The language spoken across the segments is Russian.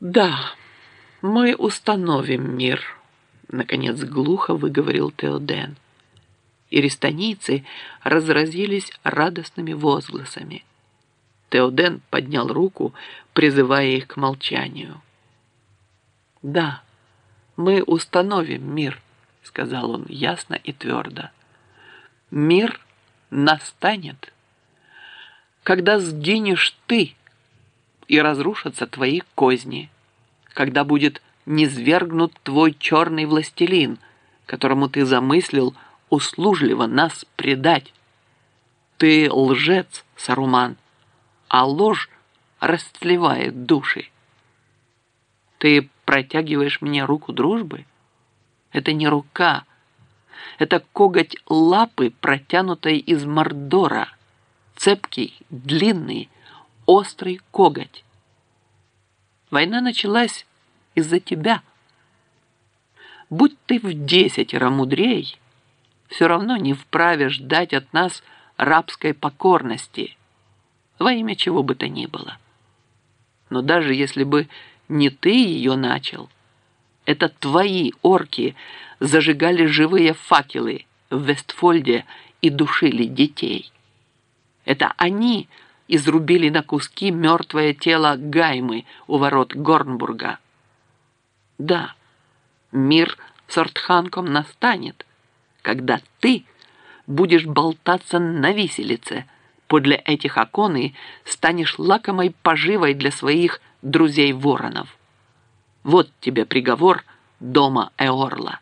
«Да, мы установим мир», — наконец глухо выговорил Теоден. И рестанийцы разразились радостными возгласами. Теоден поднял руку, призывая их к молчанию. «Да, мы установим мир», — сказал он ясно и твердо. «Мир настанет, когда сгинешь ты и разрушатся твои козни, когда будет низвергнут твой черный властелин, которому ты замыслил услужливо нас предать. Ты лжец, Саруман, а ложь растлевает души. Ты протягиваешь мне руку дружбы? Это не рука, это коготь лапы, протянутой из Мордора, цепкий, длинный, острый коготь. Война началась из-за тебя. Будь ты в 10 мудрей, все равно не вправе ждать от нас рабской покорности, во имя чего бы то ни было. Но даже если бы не ты ее начал, это твои орки зажигали живые факелы в Вестфольде и душили детей. Это они изрубили на куски мертвое тело Гаймы у ворот Горнбурга. Да, мир с Ортханком настанет, когда ты будешь болтаться на виселице подле этих окон и станешь лакомой поживой для своих друзей-воронов. Вот тебе приговор дома Эорла.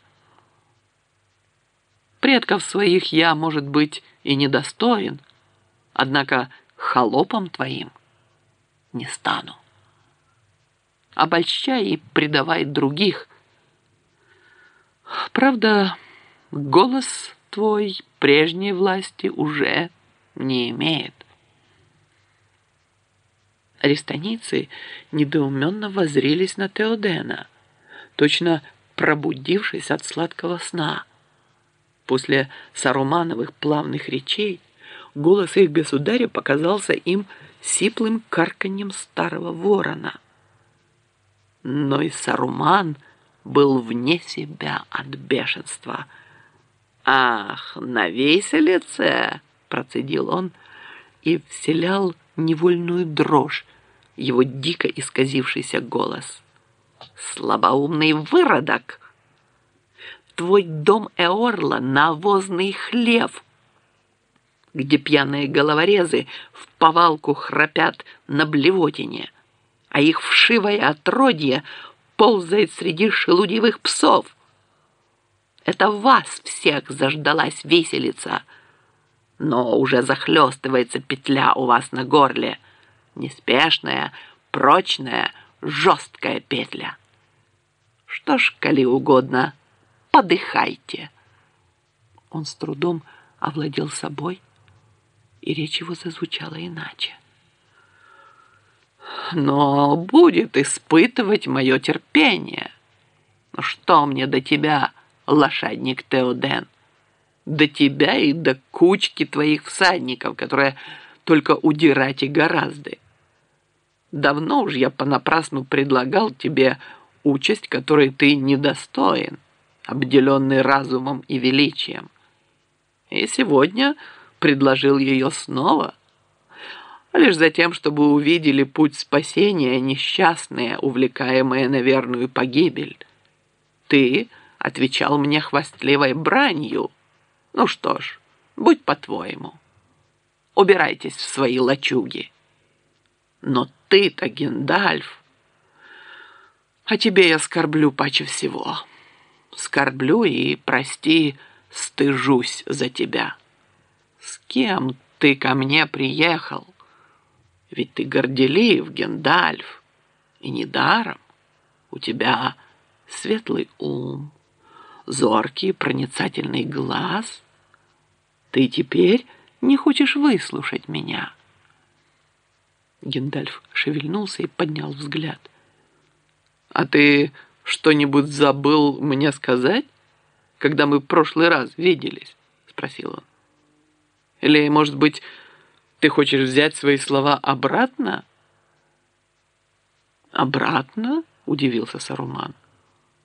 Предков своих я, может быть, и недостоин, однако холопом твоим не стану. Обольщай и предавай других. Правда, голос твой прежней власти уже не имеет. Рестанийцы недоуменно воззрелись на Теодена, точно пробудившись от сладкого сна. После Сарумановых плавных речей голос их государя показался им сиплым карканьем старого ворона. Но и Саруман был вне себя от бешенства. «Ах, на виселице!» — процедил он и вселял невольную дрожь его дико исказившийся голос. «Слабоумный выродок! Твой дом Эорла — навозный хлев, где пьяные головорезы вповалку храпят на блевотине, а их вшивое отродье ползает среди шелудивых псов. Это вас всех заждалась виселица, но уже захлестывается петля у вас на горле. Неспешная, прочная, жесткая петля. Что ж, коли угодно, подыхайте». Он с трудом овладел собой, и речь его зазвучала иначе. «Но будет испытывать мое терпение. Ну что мне до тебя, лошадник Теоден? До тебя и до кучки твоих всадников, которые только удирать и гораздо. Давно уж я понапрасну предлагал тебе участь, которой ты недостоин, обделенный разумом и величием. И сегодня предложил ее снова, лишь за тем, чтобы увидели путь спасения несчастные, увлекаемые на верную погибель. Ты отвечал мне хвастливой бранью. Ну что ж, будь по-твоему. Убирайтесь в свои лачуги. Но ты-то, Гендальф, о тебе я скорблю паче всего. Скорблю и, прости, стыжусь за тебя. С кем ты ко мне приехал? Ведь ты горделив, Гендальф, и недаром. У тебя светлый ум, зоркий проницательный глаз. Ты теперь не хочешь выслушать меня?» Гендальф шевельнулся и поднял взгляд. «А ты что-нибудь забыл мне сказать, когда мы в прошлый раз виделись?» — спросил он. «Или, может быть, ты хочешь взять свои слова обратно?» «Обратно?» – удивился Саруман.